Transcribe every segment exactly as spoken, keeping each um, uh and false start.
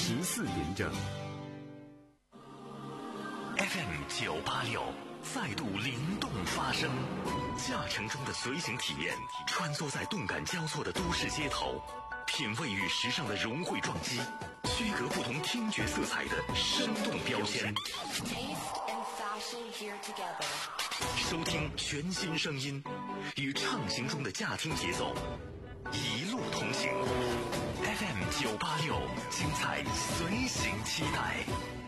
十四点整。 F M 九八六再度灵动发声，驾乘中的随行体验，穿梭在动感交错的都市街头，品味与时尚的融汇撞击，区隔不同听觉色彩的生动标签。收听全新声音，与畅行中的驾听节奏，一路同行。F M 九八六，精彩随行期待。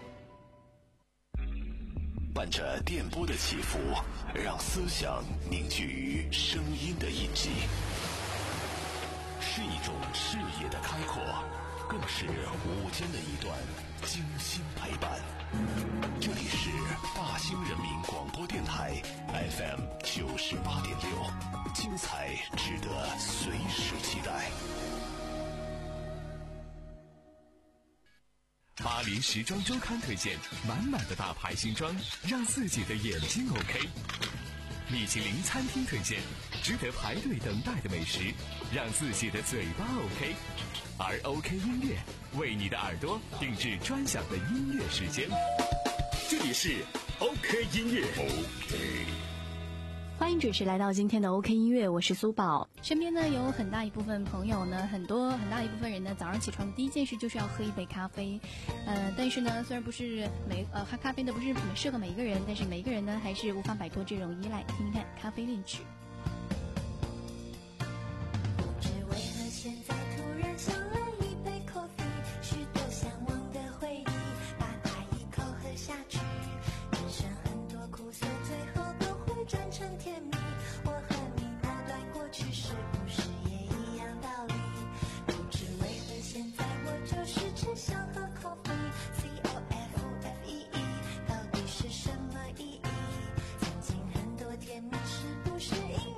伴着电波的起伏，让思想凝聚于声音的印记，是一种视野的开阔，更是午间的一段精心陪伴。这里是大兴人民广播电台 F M 九十八点六，精彩值得随时期待。 巴黎时装周刊推荐满满的大牌新装，让自己的眼睛 OK。米其林餐厅推荐值得排队等待的美食，让自己的嘴巴 OK。而 OK 音乐为你的耳朵定制专享的音乐时间。这里是 OK 音乐 OK。 欢迎准时来到今天的 OK 音乐，我是苏宝。身边呢有很大一部分朋友呢，很多很大一部分人呢，早上起床第一件事就是要喝一杯咖啡。呃，但是呢，虽然不是每呃喝咖啡的不是适合每一个人，但是每一个人呢还是无法摆脱这种依赖。听听看咖啡恋曲。 不知为何现在突然想来一杯 coffee， 许多向往的回忆，把它一口喝下去。人生很多苦涩，最后都会转成甜蜜。我和你那段过去，是不是也一样道理？不知为何现在我就是只想喝 coffee，C O F F E E， 到底是什么意义？曾经很多甜蜜，是不是因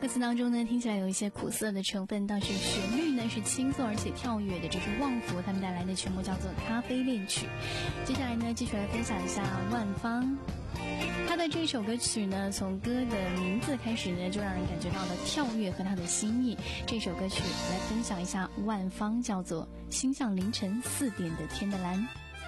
歌词当中呢，听起来有一些苦涩的成分，但是旋律呢是轻松而且跳跃的。这是旺福他们带来的曲目，叫做《咖啡恋曲》。接下来呢，继续来分享一下万芳。他的这首歌曲呢，从歌的名字开始呢，就让人感觉到了跳跃和他的心意。这首歌曲来分享一下万芳，叫做《心像凌晨四点的天的蓝》。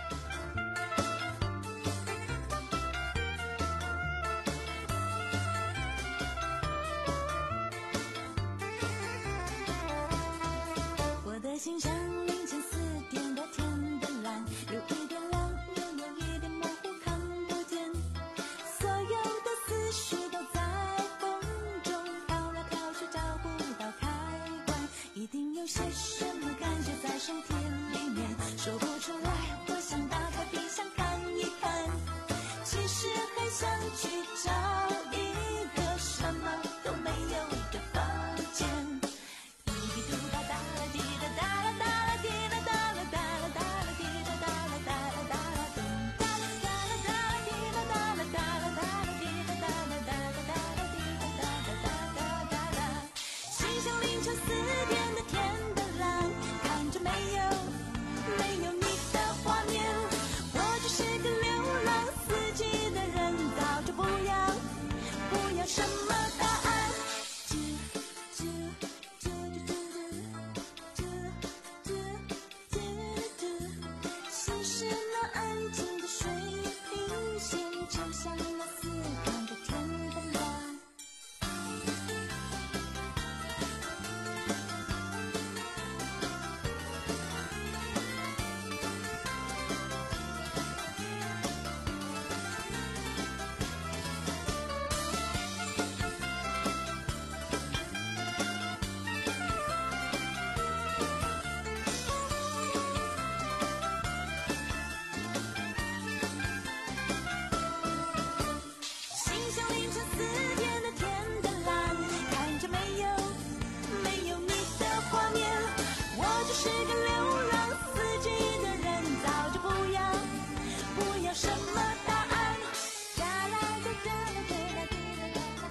我的心像凌晨四点的天的蓝，有一点亮，又有一点模糊，看不见。所有的思绪都在风中飘来飘去，找不到开关。一定有些什么感觉在身体里面，说不出来。我想打开冰箱看一看，其实很想去找一个什么都没有的房间。滴滴嘟哒哒啦滴哒哒啦哒啦滴哒哒啦哒啦哒啦滴哒哒啦哒啦哒啦咚哒啦哒啦哒啦滴哒哒啦哒啦哒啦滴哒哒啦哒啦哒啦滴哒哒啦哒哒哒哒。心像凌晨四点的天的蓝，看着没有没有你的画面，我只是个流浪四季的人，早就不要不要什么答案。心是那安静的水平线，就像那四点的天的蓝。心像凌晨四点的天的蓝，看着没有没有你的画面，我只是个流浪四季的人，早就不要不要什么答案。哒啦哒哒啦哒啦滴啦哒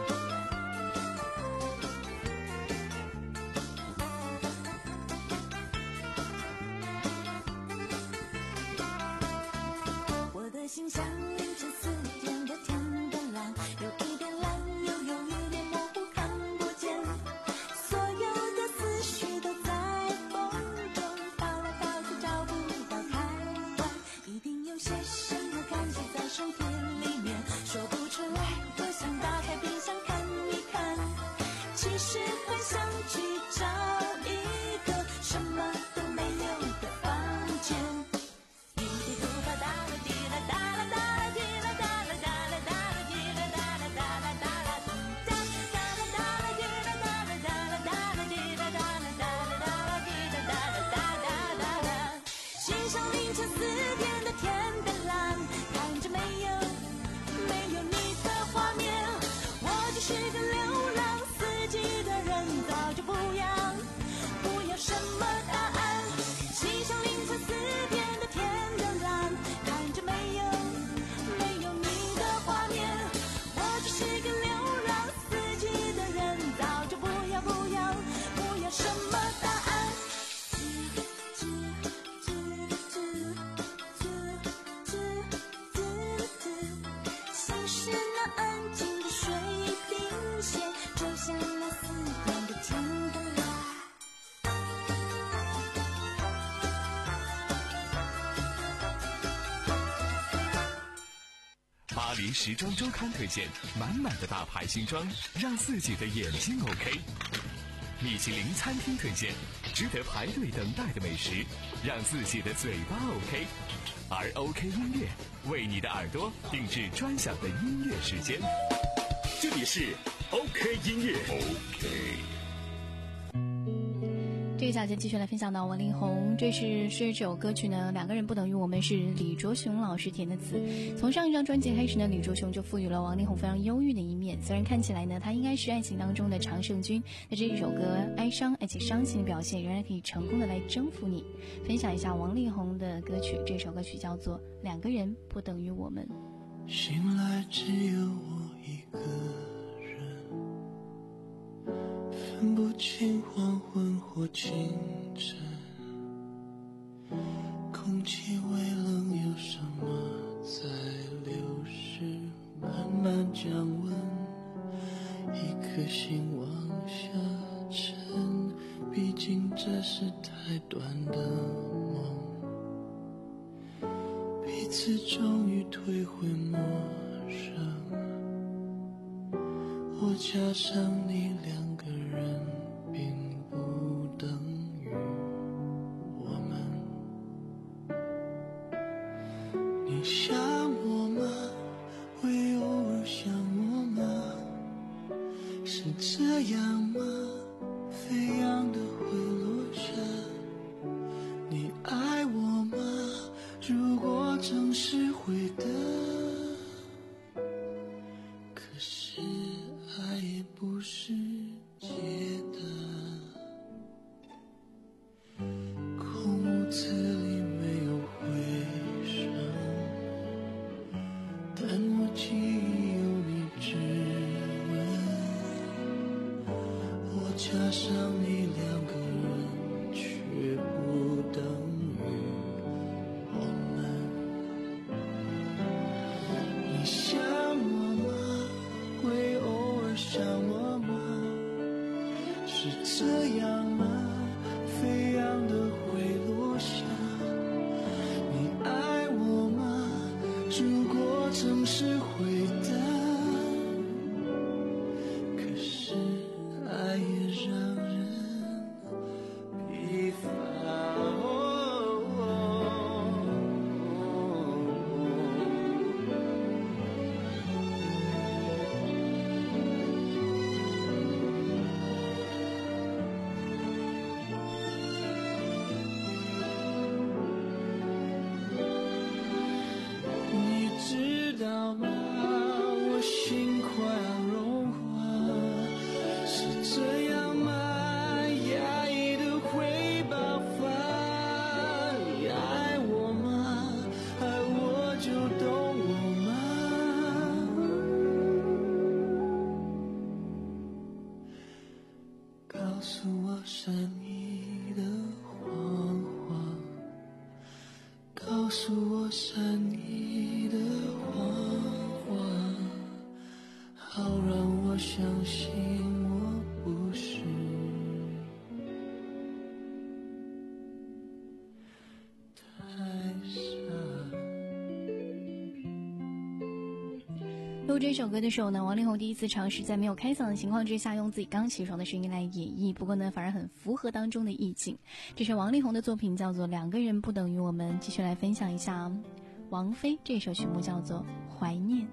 啦。我的心像凌晨四点的天的蓝，有一点蓝，又有一点模糊，看不见。所有的思绪都在风中飘来飘去，找不到开关。一定有些什么感觉在身体里面，说不出来。我想打开冰箱看一看，其实很想去找一个什么都没有的房间。滴滴嘟吧哒啦滴啦哒啦哒啦滴啦哒啦哒啦哒啦滴啦哒啦哒啦哒啦咚哒哒啦哒啦滴啦哒啦哒啦哒啦滴啦哒啦哒啦哒啦滴啦哒啦哒哒哒哒。心像凌晨四点的天的蓝，看着没有没有你的画面，我只是个流浪四季的人，早就不要不要什么答案。心像凌晨四点的天的蓝，看着没有没有你的画面，我只是个流浪四季的人，早就不要不要不要什么答案。吱吱吱吱吱吱吱，心是那安静的水平线，就像那四点的天的蓝。 巴黎时装周刊推荐满满的大牌新装，让自己的眼睛 OK。米其林餐厅推荐值得排队等待的美食，让自己的嘴巴 OK。而 OK 音乐为你的耳朵定制专享的音乐时间。 这里是 OK 音乐 OK。 这个小节继续来分享到王力宏，这是这首歌曲呢，两个人不等于我们，是李卓雄老师填的词。从上一张专辑开始呢，李卓雄就赋予了王力宏非常忧郁的一面。虽然看起来呢，他应该是爱情当中的常胜军，但这一首歌哀伤而且伤情的表现，仍然可以成功的来征服你。分享一下王力宏的歌曲，这首歌曲叫做《两个人不等于我们》。 醒来只有我一个人， 分不清黄昏或清晨，空气微冷，有什么在流逝，慢慢降温，一颗心往下沉，毕竟这是太短的梦，彼此终于退回陌生，我加上你两个人并不等于我们。你想我吗？会偶尔想我吗？是这样吗？飞扬的会落下。你爱我吗？如果正是会的，可是爱也不是解的。空屋子里没有回声，但我记忆有你指纹，我加上你两个人却不等于我们。你想我吗？会偶尔想我吗？是这样吗？飞扬的会落下。你爱我吗？如果正是会的，可是爱也让人疲乏。你知道吗？我心快要融化，是这样吗？压抑的会爆发。你爱我吗？爱我就懂我吗？告诉我善意的谎话，告诉我善意的谎话，好让我相信我不是太傻。 录这首歌的时候呢，王力宏第一次尝试在没有开嗓的情况之下，用自己刚起床的声音来演绎，不过呢，反而很符合当中的意境。这是王力宏的作品，叫做《两个人不等于我们》。继续来分享一下王菲这首曲目，叫做《怀念》。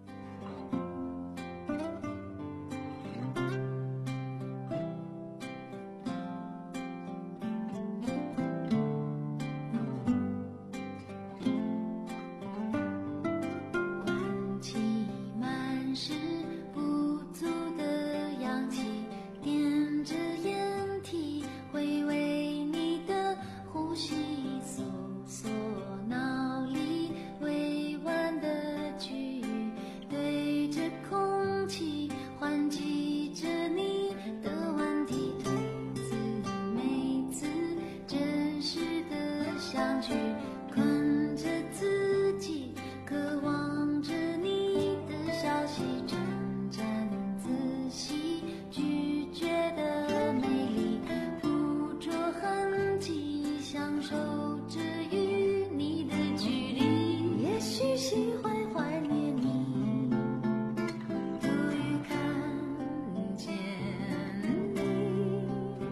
关起满是不足的氧气，点着烟蒂，回味你的呼吸，搜索脑里委婉的句语，对着空气唤起着你的问题，推自每次真实的相聚，困着自己，渴望着你的消息，沾沾自喜，拒绝的美丽，捕捉痕迹，享受着与你的距离。也许心会怀念你，多于看见你。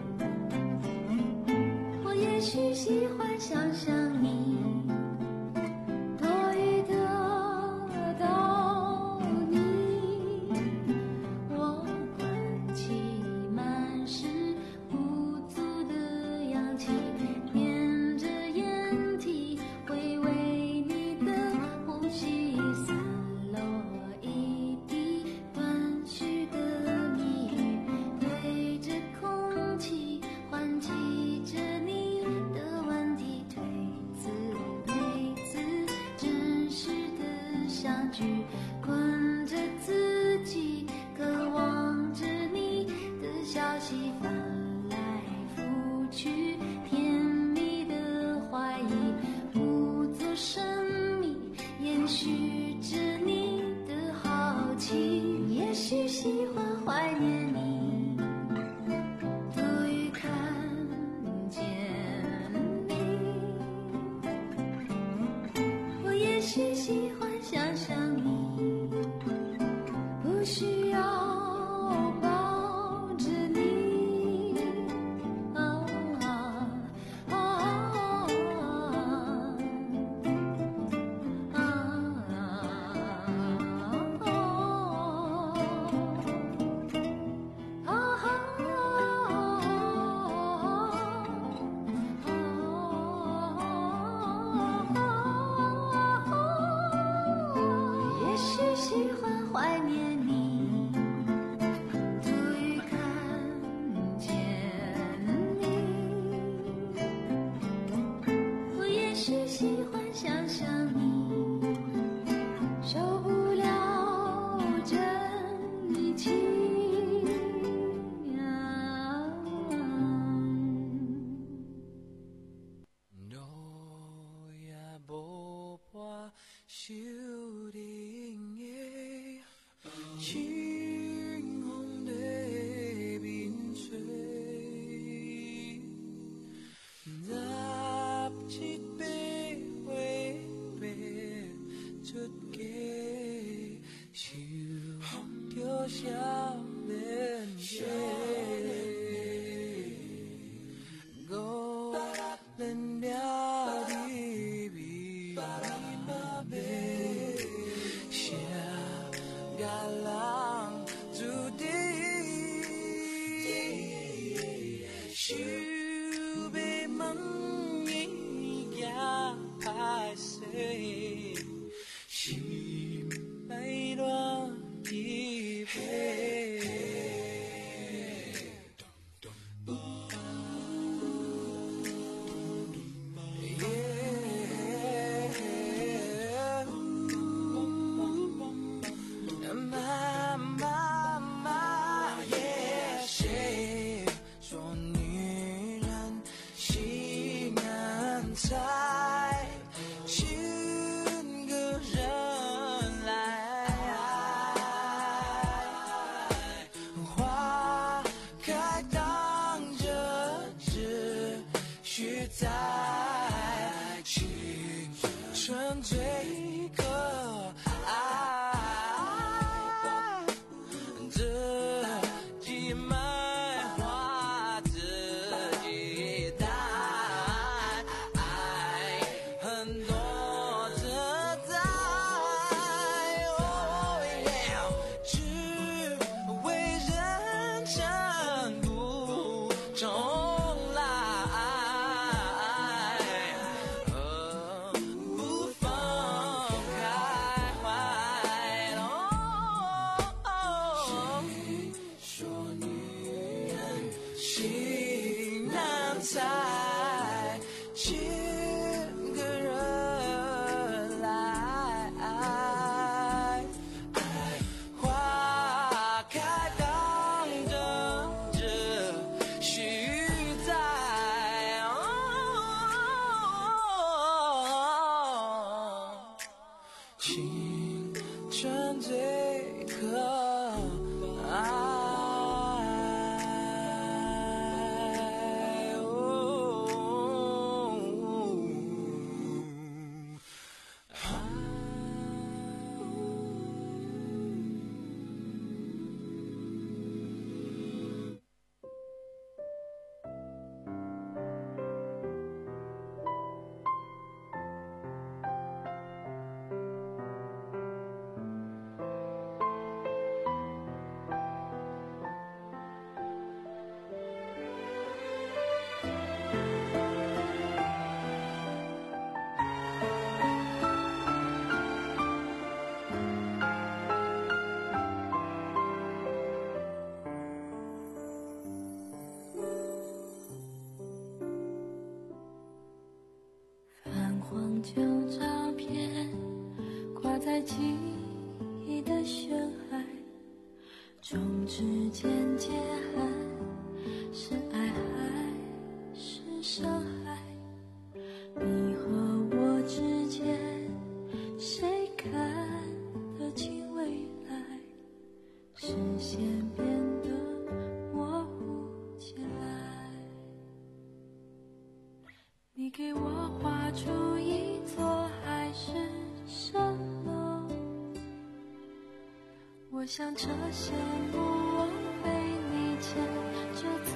我也许喜欢想象你，多于得到你。我关起满是不足的氧气，点着烟蒂，回味你的呼吸，散落一地断续的谜语，对着空气唤起着你的问题，推起翻来覆去，甜蜜的怀疑不做声明，延续着你的好奇。也许喜欢怀念你，多于看见你。我也许喜欢想象你，不需要抱着你。啊啊啊啊也许喜欢怀念你，多于看见你。我也许喜欢想象你，受不了真情。 路也无伴，守定的清风在面吹，十七八岁爬出家，受着少年家。五年了你味嘛袂写甲人注定，想要问伊行歹势，心爱乱去飞。妈妈妈也谁说女人心难猜，寻个人来，花开当着只需在青春最可爱。青春最可爱。 旧照片挂在记忆的悬崖，中指间结寒， 想这些不忘被你牵着走，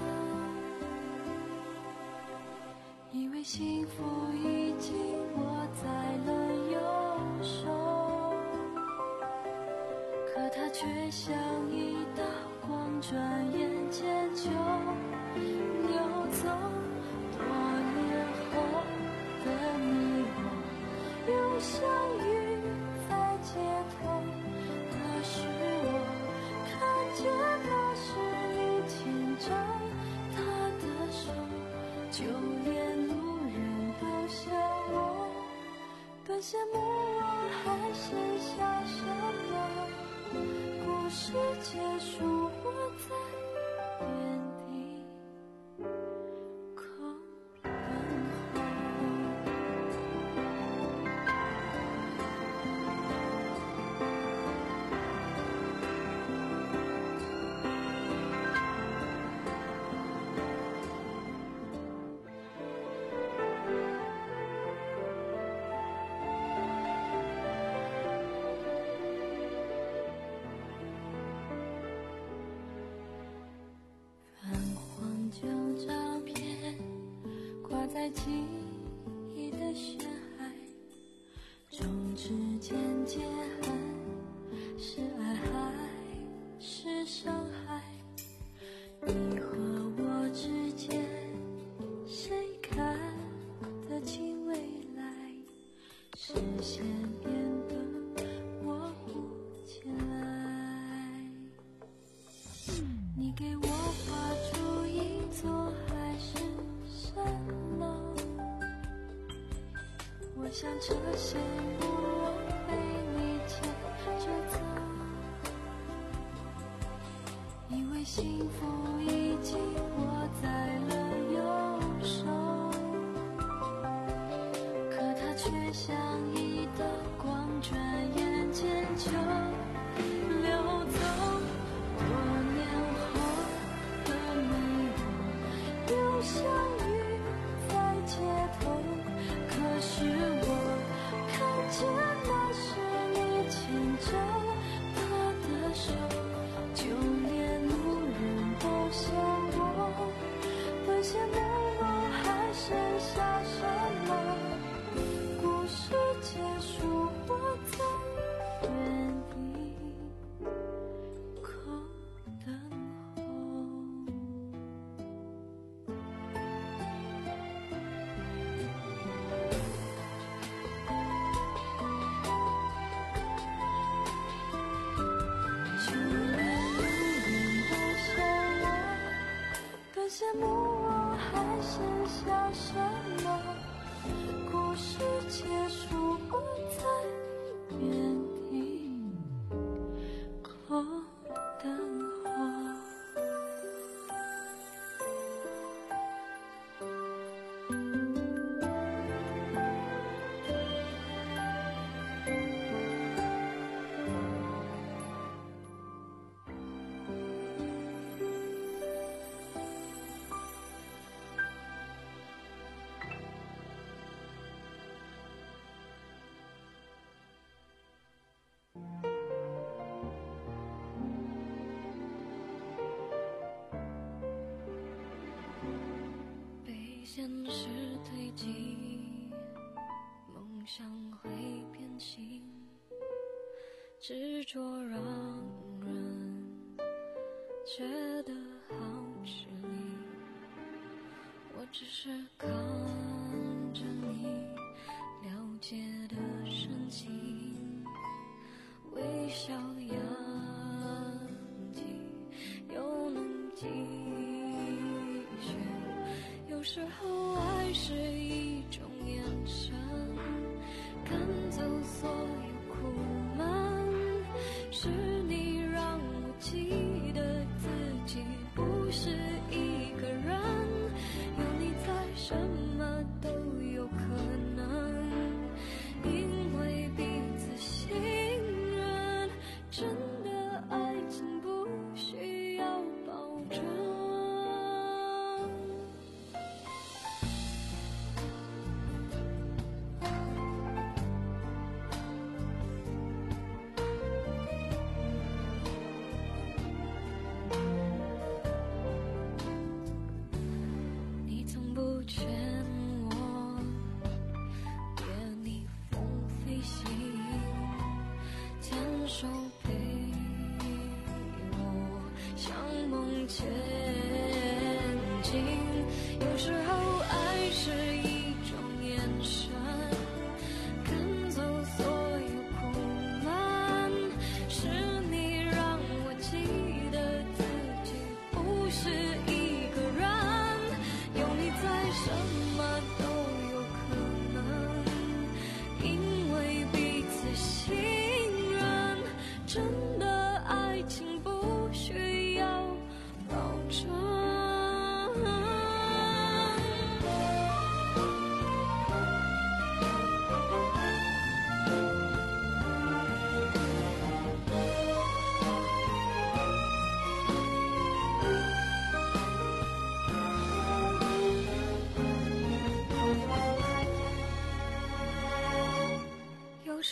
以为幸福已经握在了右手，可它却像一道光，转眼间就溜走。多年后的你我又相遇在街头，可是我看见的是你牵着他的手，就连路人都笑我，多羡慕我还剩下什么。故事结束，我在原地空等候。旧照片挂在记忆的悬崖，从指尖结痕，是爱还是伤害？你和我之间，谁看得清未来？视线变得模糊起来。你给我画出一座海市蜃楼，我想这些不忘被你牵着走，以为幸福已经握在了右手，可它却像一道光，转眼间就溜走。多年后的你我又相遇在街头，可是我看见的是你牵着他的手，就连路人都笑我，多羡慕我还剩下什么。故事结束，我在原地空等候。就连路人都笑我，多羡慕我还剩下什么。故事结束，我在原地空等候。被现实推挤，梦想会变形，执着让人觉得好吃力。我只是看着你了解的神情，微笑扬起，又能继续。有时候爱是一种眼神，赶走所有苦闷，是你让我记得自己不是一个人，有你在什么都有可能，因为彼此信任，真的爱情不需要保证。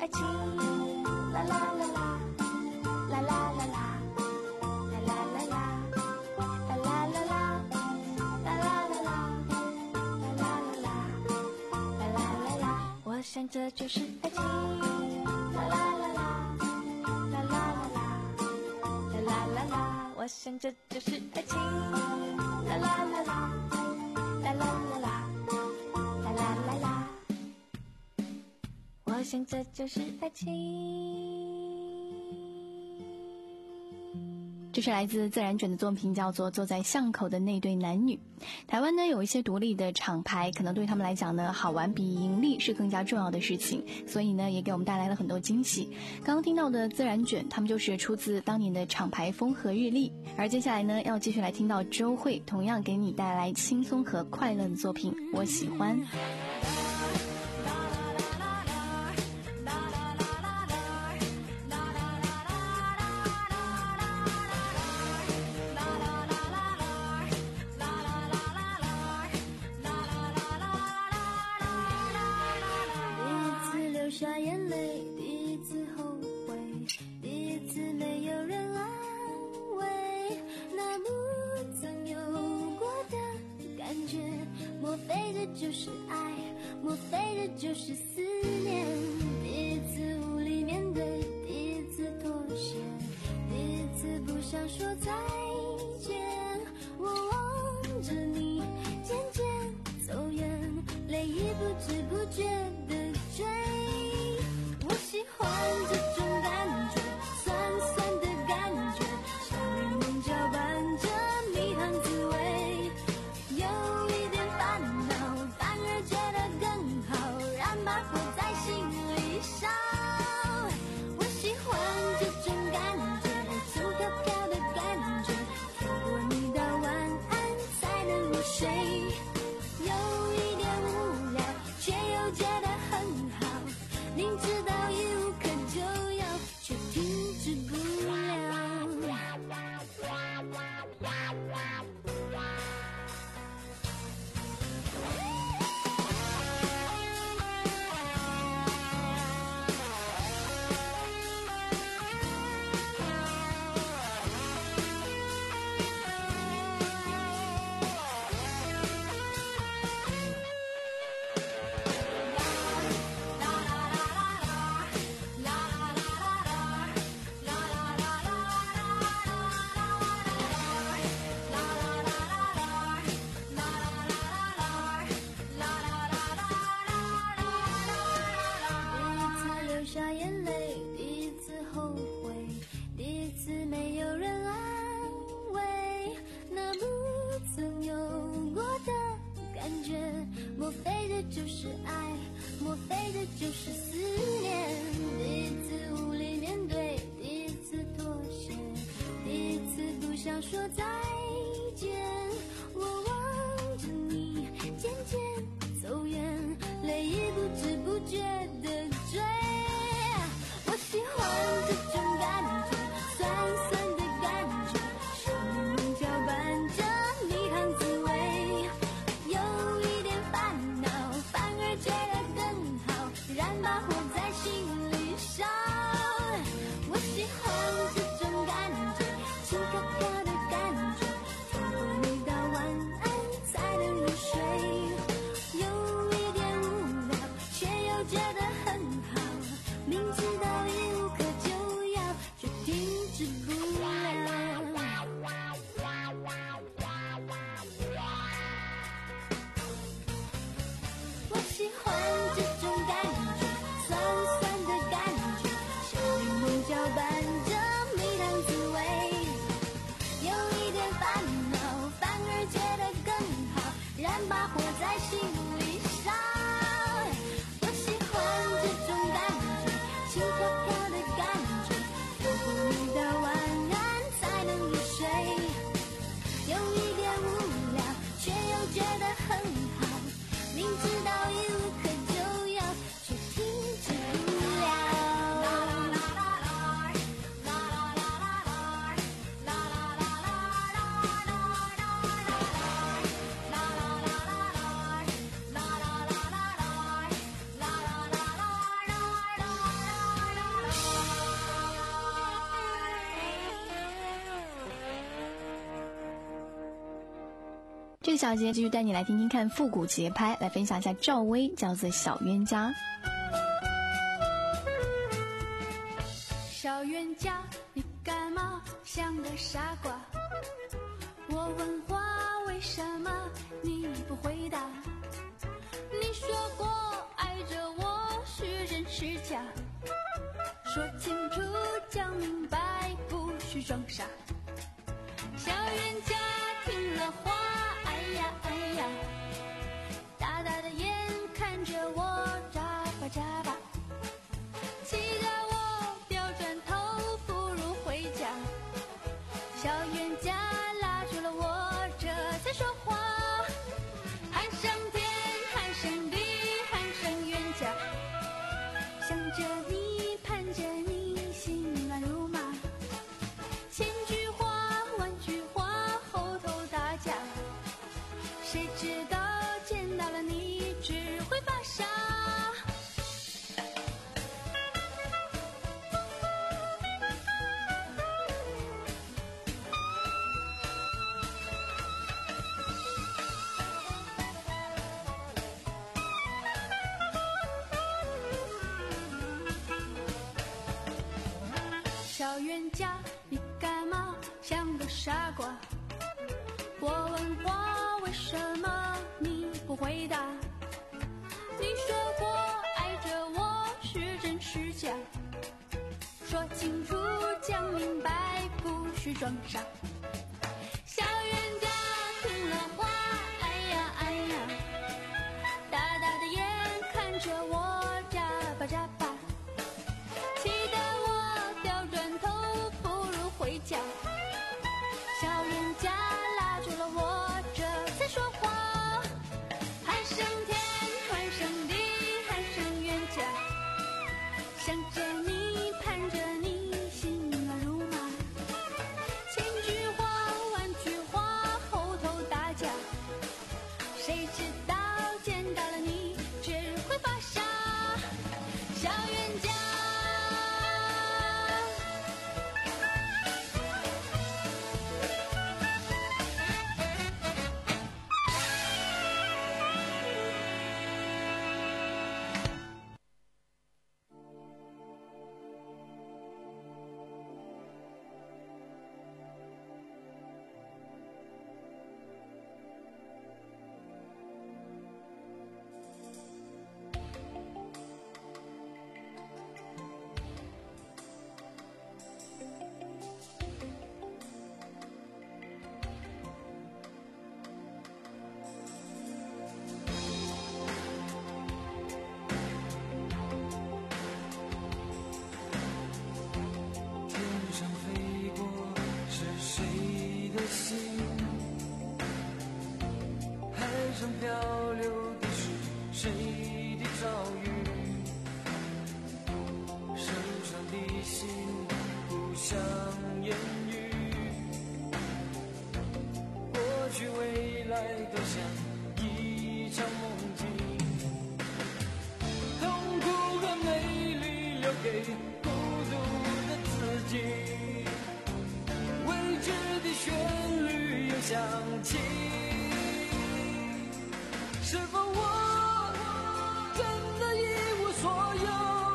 爱情，啦啦啦啦，啦啦啦啦，啦啦啦啦，啦啦啦啦，啦啦啦啦，啦啦啦啦，啦啦啦啦，我想这就是爱情，啦啦啦啦，啦啦啦啦，啦啦啦啦，我想这就是爱情，啦啦啦啦，啦啦啦啦，啦啦啦啦。我想这就是爱情。 这是来自自然卷的作品，叫做《坐在巷口的那对男女》。台湾呢有一些独立的厂牌，可能对他们来讲呢，好玩比盈利是更加重要的事情，所以呢也给我们带来了很多惊喜。刚刚听到的自然卷，他们就是出自当年的厂牌风和日丽。而接下来呢要继续来听到周蕙同样给你带来轻松和快乐的作品，我喜欢。 下眼泪，第一次后悔，第一次没有人安慰，那不曾有过的感觉，莫非这就是爱，莫非这就是思念，第一次无力面对，第一次妥协，第一次不想说再见，我望着你渐渐走远，泪已不知不觉的追，我喜欢这种感觉，酸酸的感觉，像柠檬搅拌着蜜糖滋味，有一点烦恼，反而觉得更好，让把火在心里烧。我喜欢这种感觉，轻飘飘的感觉，透过你的晚安才能入睡，有一点无聊，却又觉得很好，明知道一无可救药，却停止不了。下眼泪，第一次后悔，第一次没有人安慰，那不曾有过的感觉，莫非这就是爱，莫非这就是思念，第一次无力面对，第一次妥协，第一次不想说再见，我望着你渐渐走远，泪已不知不觉的追，我喜欢这种感觉，酸酸的感觉，像柠檬搅拌着蜜糖滋味，有一点烦恼，反而觉得更好，燃把火在心里烧。我喜欢这种感觉，轻飘飘的感觉，透过你的晚安才能入睡，有一点无聊，却又觉得很好，明知道一无可救药，却停止不了。我喜欢这种感觉，酸酸的感觉，像柠檬搅拌着蜜糖滋味，有一点烦恼，反而觉得更好，燃把火在心里烧。我喜欢这种感觉，轻飘飘的感觉，透过你的晚安才能入睡，有一点无聊，却又觉得很好，明知道一无可救药，却停止不了。第一次这个小节继续带你来听听看复古节拍，来分享一下赵薇叫做小冤家。 小冤家，你干嘛像个傻瓜？我问话为什么你不回答？你说过爱着我是真是假？说清楚讲明白，不许装傻。小冤家听了话，哎呀哎呀，大大的眼看着我眨巴眨巴，气得我掉转头不如回家。小冤家拉住了我，这才说话，喊声天，喊声地，喊声冤家，想着你，盼着你，心乱如麻，千句话万句话，后头打架，谁知道见到了你只会发傻。小冤家，你干嘛像个傻瓜？我问话为什么你不回答？你说过爱着我是真是假？说清楚讲明白，不许装傻。小冤家听了话，哎呀哎呀，大大的眼看着我眨巴眨巴，气得我掉转头不如回家。小冤家拉住了我，这才说话，喊声天，喊声地，喊声冤家，想着你，盼着你，心乱如麻，千句话万句话，后头打架，谁知道见到了你只会发傻。小冤家， 天上飞过是谁的心？海上漂流的是谁的遭遇？手上的心不像言语，过去未来都像一场梦境，痛苦和美丽留给孤独的自己，未知的旋律又响起，是否我真的一无所有？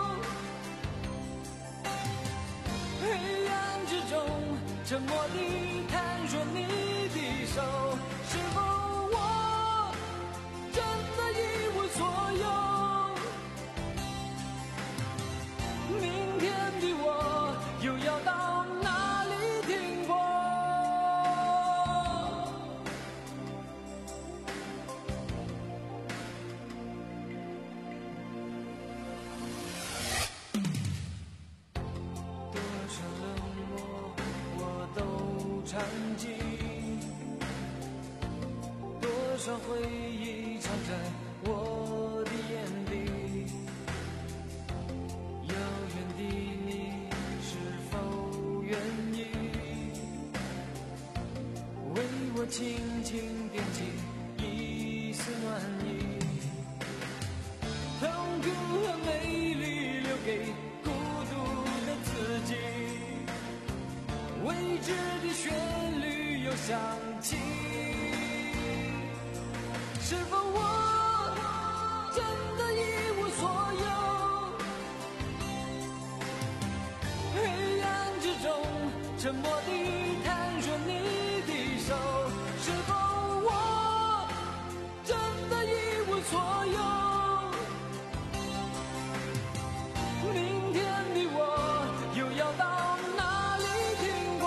黑暗之中沉默地探索你的手，是否我真的一无所有？明天的我又要到哪里停泊？多少冷漠我都尝尽，多少回忆藏在我的眼里，遥远的你是否愿意为我轻轻点起一丝暖意？痛苦和美丽留给孤独的自己，未知的旋律又响起， 是否我真的一无所有？黑暗之中沉默地探寻你的手，是否我真的一无所有？明天的我又要到哪里停泊？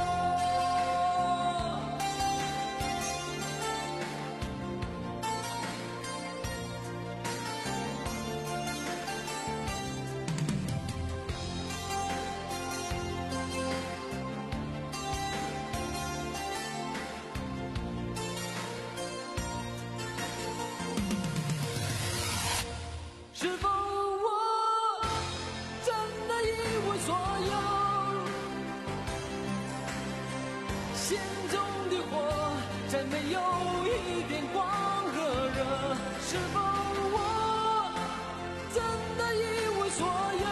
是否我真的一无所有？心中的火再没有一点光和热，是否我真的一无所有？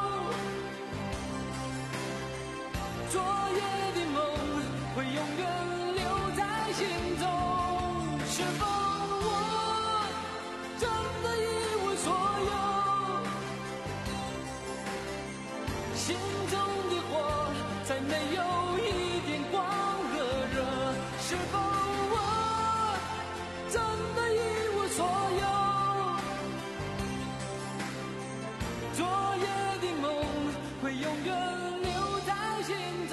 昨夜的梦会永远留在心中，是否我真的一无所有？心中的火再没有一点光和热，是否我真的一无所有？昨夜的梦会永远留在心中。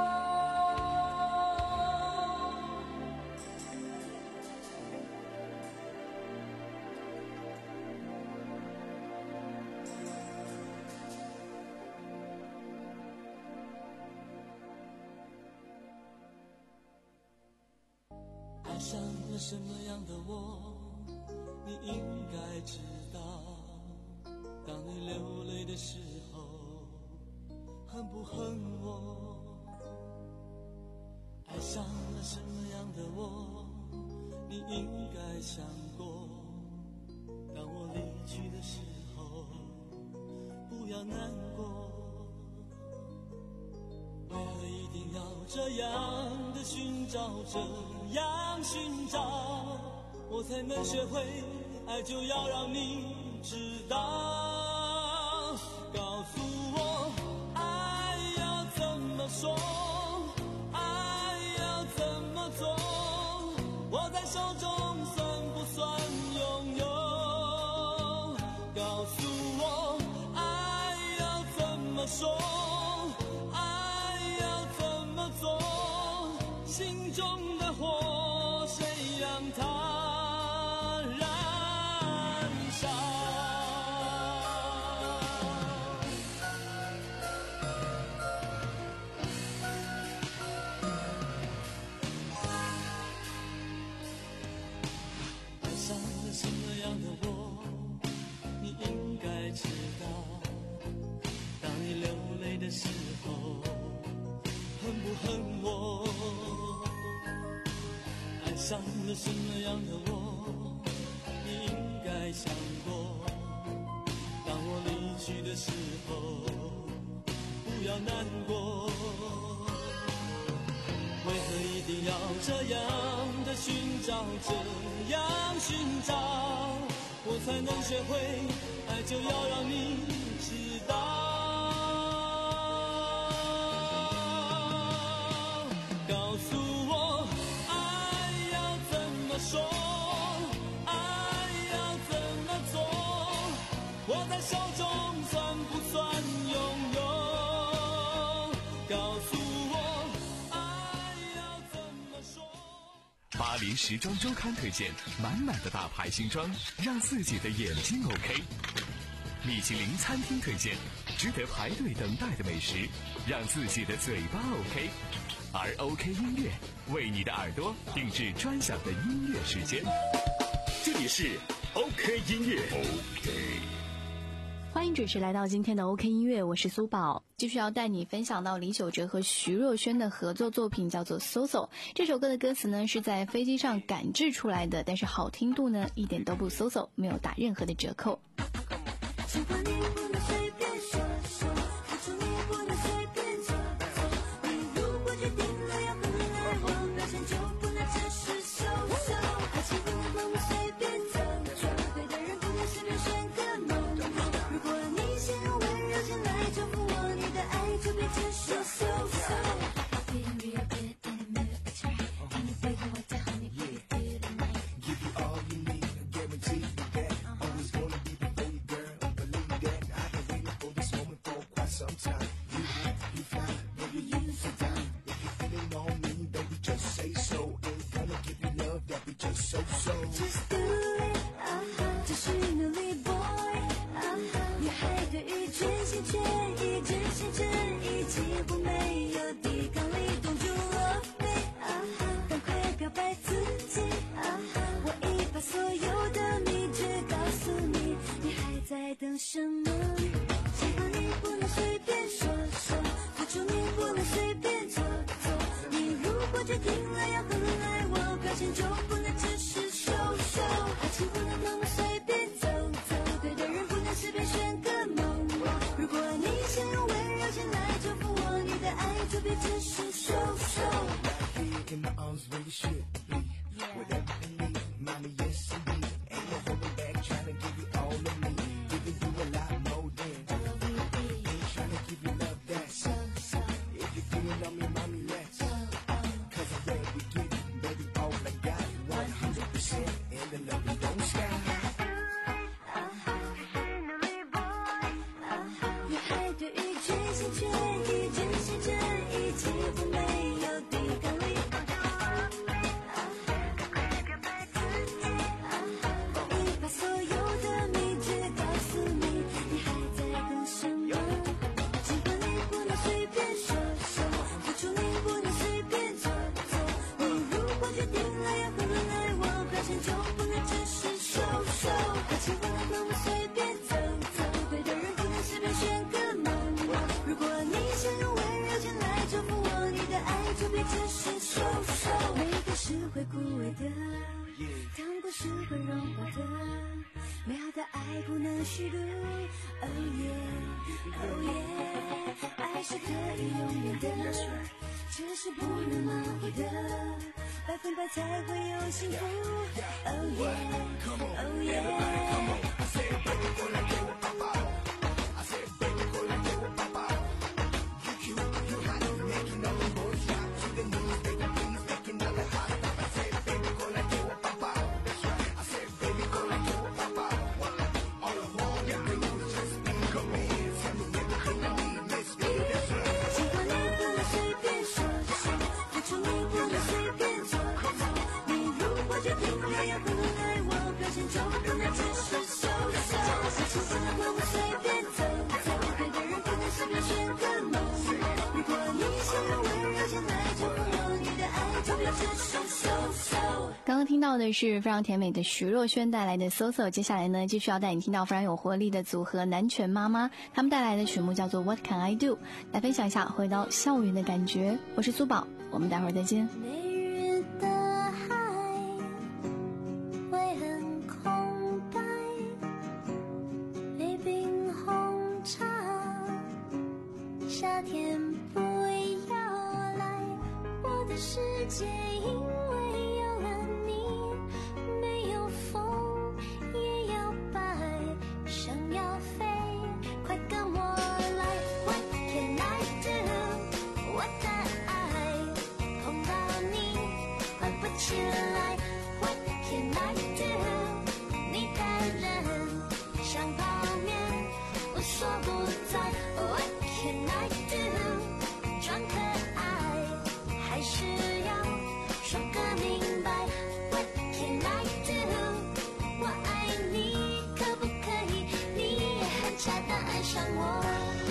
爱上了什么样的我，你应该知道。当你流泪的时候，恨不恨我？爱上了什么样的我，你应该想过。当我离去的时候，不要难过。为何一定要这样的寻找，这样寻找，我才能学会爱就要让你知道。告诉我爱要怎么说，爱要怎么做，握在手中算不算拥有？告诉我爱要怎么说，心中的火，谁让它燃烧？爱上了什么样的我，你应该知道。当你流泪的时候，恨不恨我？爱上了什么样的我，你应该想过。当我离去的时候，不要难过。为何一定要这样的寻找，这样寻找，我才能学会爱就要让你知道。说爱要怎么做，握在手中算不算拥有？告诉我爱要怎么说。 巴黎时装周刊推荐满满的大牌新装，让自己的眼睛 OK。米其林餐厅推荐值得排队等待的美食，让自己的嘴巴 OK。而 OK 音乐为你的耳朵定制专享的音乐时间。这里是 OK 音乐 OK。 欢迎准时来到今天的 OK 音乐，我是苏宝，继续要带你分享到李玖哲和徐若瑄的合作作品，叫做 So So。 这首歌的歌词呢是在飞机上赶制出来的，但是好听度呢一点都不 So So， 没有打任何的折扣。 喜欢你不能随便说说，付出你不能随便做做，你如果决定了要和爱我，表现就不能只是 So So。爱情不能随便 just so so Just do it， 这是努力 boy， 女孩对于全心全意、真心真意几乎没有抵抗力，冻住了肺，赶快表白自己，我已把所有的秘诀告诉你，你还在等什么？喜欢你不能随便说说，付出你不能随便做做，你如果决定了要和来我，表现就不能只是秀秀，爱情不能那么随便走走，对的人不能随便选个某某，如果你想用温柔前来祝福我，你的爱就别只是秀秀。 in my arms where you should be. Whatever you need, mommy, yes indeed. Ain't no holding back, trying to give you all of me. Giving you a lot more than ain't trying to give you love that's if you're feeling on me, mommy, let's cause I'm ready to give you, baby, all I got one hundred percent and the love you don't stop. 女孩对于全心全意、真心真意几乎没有抵抗力，我已把所有的秘诀告诉你，你还在等什么？喜欢你不能随便说说，付出你不能随便做做，你如果决定了要和来我，表现就不能只是秀秀，爱情不能那么随便走走，对的人不能随便选个某某，如果你想用温柔前来祝福我，你的爱就别只是秀秀，美的是会枯萎的，糖果是会融化的，美好的爱不能虚度。Oh yeah, oh yeah， 爱是可以永远的，只是不能挽回的，百分百才会有幸福。Oh yeah, oh yeah。喜欢你不能随便说说，付出你不能随便做做，你如果决定了要和来我，表现就不能只是秀秀，爱情不能那么随便走走，对的人不能随便选个某某，如果你想用温柔前来祝福我，你的爱就别只是秀秀。 刚刚听到的是非常甜美的徐若瑄带来的 So So， 接下来呢继续要带你听到非常有活力的组合南拳妈妈，他们带来的曲目叫做 What Can I Do， 来分享一下回到校园的感觉。我是苏宝，我们待会儿再见。 每日的海会很空白，杯冰红茶，夏天不要来，我的世界因为有了你，没有风也要白，想要飞，快跟我来。What can I do？ 我的爱碰到你，快不起来。What can I do？ 你的人像泡面，我说不在。What can I do？ 装可爱，还是要说个明白。What can I do？ 我爱你，可不可以？你也很恰当爱上我。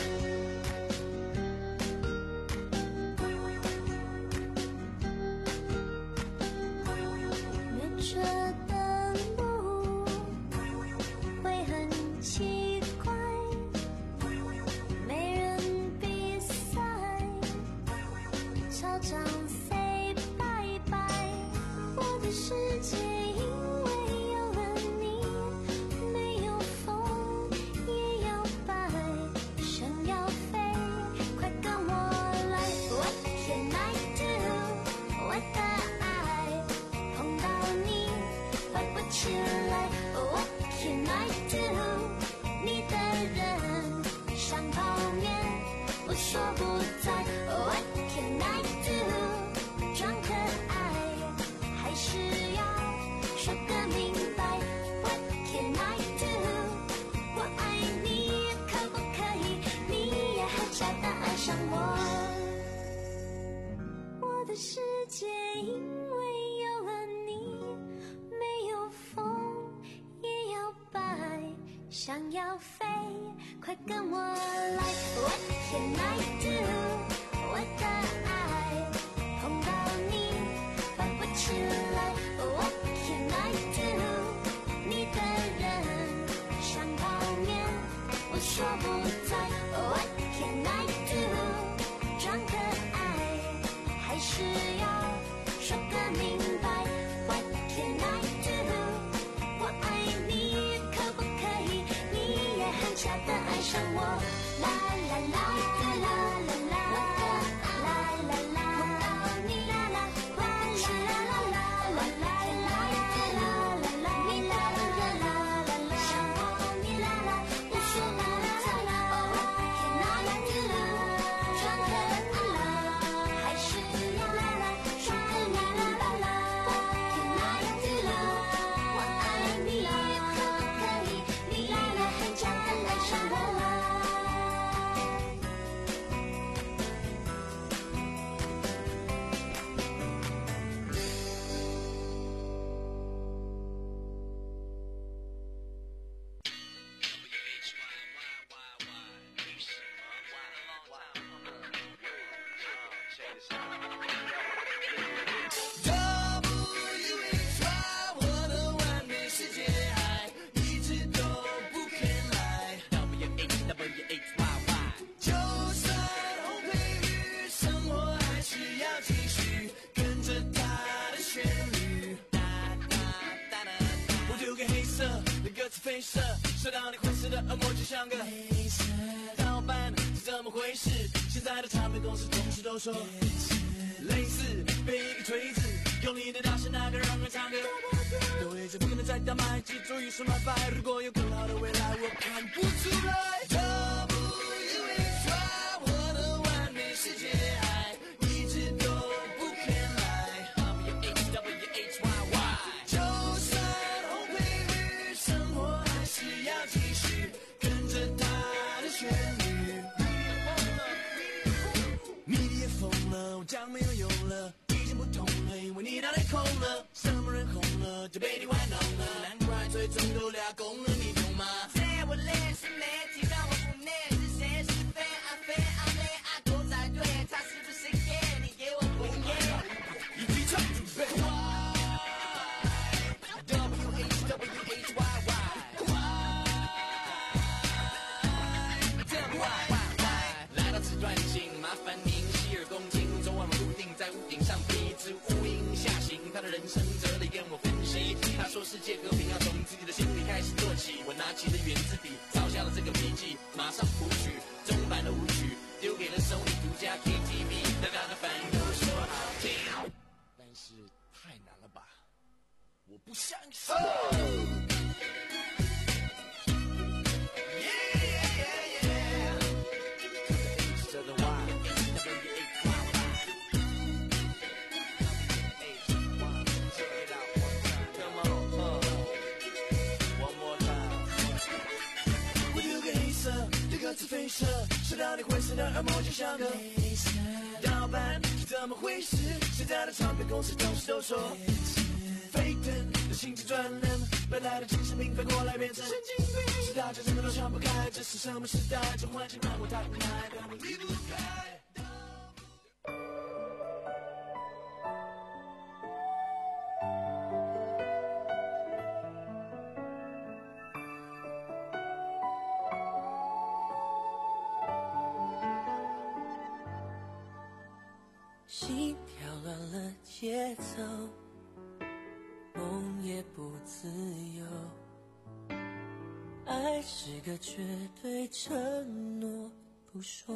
没车的路会很奇怪，没人比赛，操场 say 拜拜，我的世界因为有了你，没有风也要白，想要飞，快跟我来。What can I do？ 我的爱碰到你，快不起来。What can I do？ 你的人像泡面，我说不在。What can I do？ 装可爱，还是要说个明白。What can I do？ 我爱你，可不可以？你也很恰当爱上我。我的世界因为有了你， 想要飞，快跟我来。What can I do？ 我的爱碰到你翻不起来。What can I do？ 你的人像泡面，我说不在。What can I do？ 装可爱还是要说个明白。What can I do？ 我爱你，可不可以？你也很巧的爱上我。啦啦啦啦啦啦啦，我的爱，啦啦啦，碰到你，啦啦，快啦啦啦啦啦啦啦啦啦，你的人啦啦啦，想抱你啦啦，不说啦啦啦。What can I do？ 装可爱还是要啦啦，说个啦啦啦啦。What can I do？ 我爱你，可不可以？你也很巧的爱上我。 我的完美世界爱一直都不肯来。就算红配绿，生活还是要继续跟着它的旋律。我丢个黑色的歌词飞射，射到你灰色的恶魔，就像个黑色盗版，是怎么回事？现在的唱片公司同事都说类似被一个锤子，用你的大声那个让人唱歌，都一直不可能再大卖，记住一声买卖。如果有更好的未来，我看不出来。W H Y 我的完美世界爱一直都不肯来。W H Y Y 就算红配绿，生活还是要继续跟着它的旋律。迷离也疯了，我讲没有用了，已经不同了，因为你脑袋空了。什么人红了就被你玩弄了，难怪最终都俩公了，你懂吗？在我脸是媒体让我不念，是谁是非啊非啊美啊狗仔队，他是不是 gay？ 你给我滚耶！一起唱准备 W H W H Y Y Y 来到此段境，麻烦您洗耳恭听，昨晚我固定在屋顶上披着乌云下行，他的人生哲理跟我分析。他说世界和平要从自己的心里开始做起，我拿起了圆珠笔，抄下了这个笔记，马上谱曲中版的舞曲，丢给了Sony独家 K T V， 大家的反应都说好听，但是太难了吧，我不相信。歌词飞射，射到你灰色的耳膜，就像个黑色盗版，是怎么回事？现在的唱片公司同事都说沸腾的心机转轮，本来的精神病反过来变成神经病，是大家真的都想不开，这是什么时代？这环境让我太无奈，根本离不开。 心跳乱了节奏，梦也不自由。爱是个绝对承诺，不说。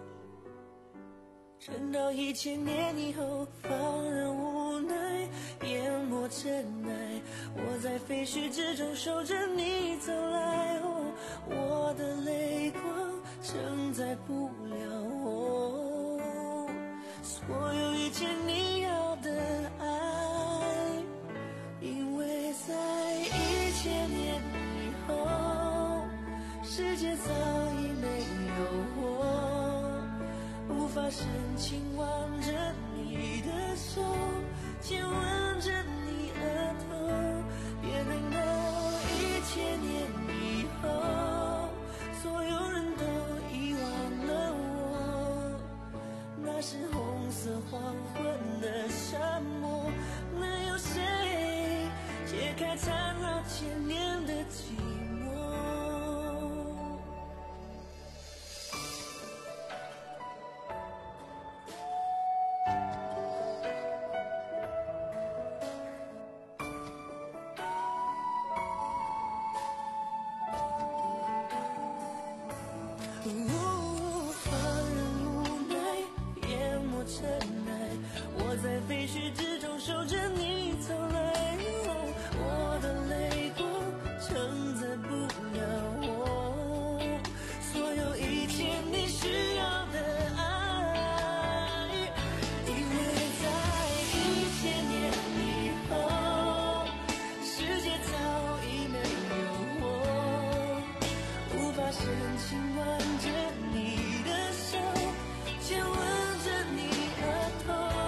撑到一千年以后，放任无奈，淹没尘埃。我在废墟之中守着你走来，哦，我的泪光承载不了我。所有一切你要的爱，因为在一千年以后，世界早已没有我，无法深情挽着你的手，亲吻着你额头，别等到一千年以后。 开缠绕千年的寂寞。在废墟之中守着你走来，我的泪光承载不了我所有一切你需要的爱，因为在一千年以后，世界早已没有我，无法深情挽着你的手，亲吻着你额头。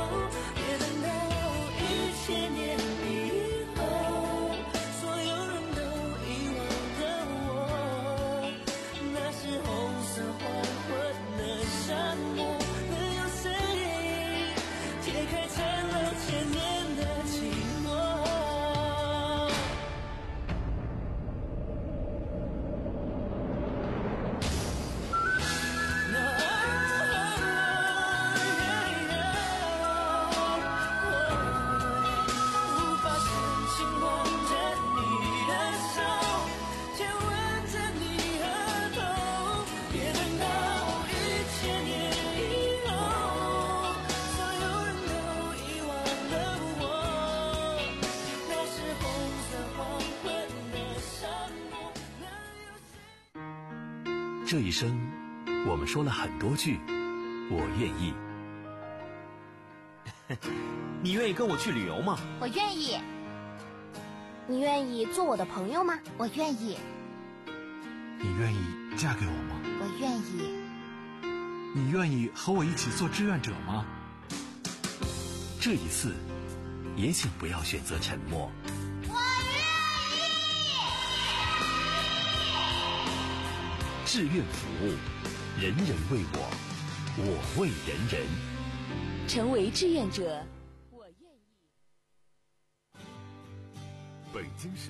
千年以后，所有人都遗忘了我，那是红色黄昏的沙漠，能有谁解开缠绕千年的寂寞？ 这一生，我们说了很多句“我愿意”。 你愿意跟我去旅游吗？ 我愿意。你愿意做我的朋友吗？我愿意。 你愿意嫁给我吗？ 我愿意。 你愿意和我一起做志愿者吗？ 这一次，也请不要选择沉默。志愿服务，人人为我，我为人人。 成为志愿者，我愿意。 北京市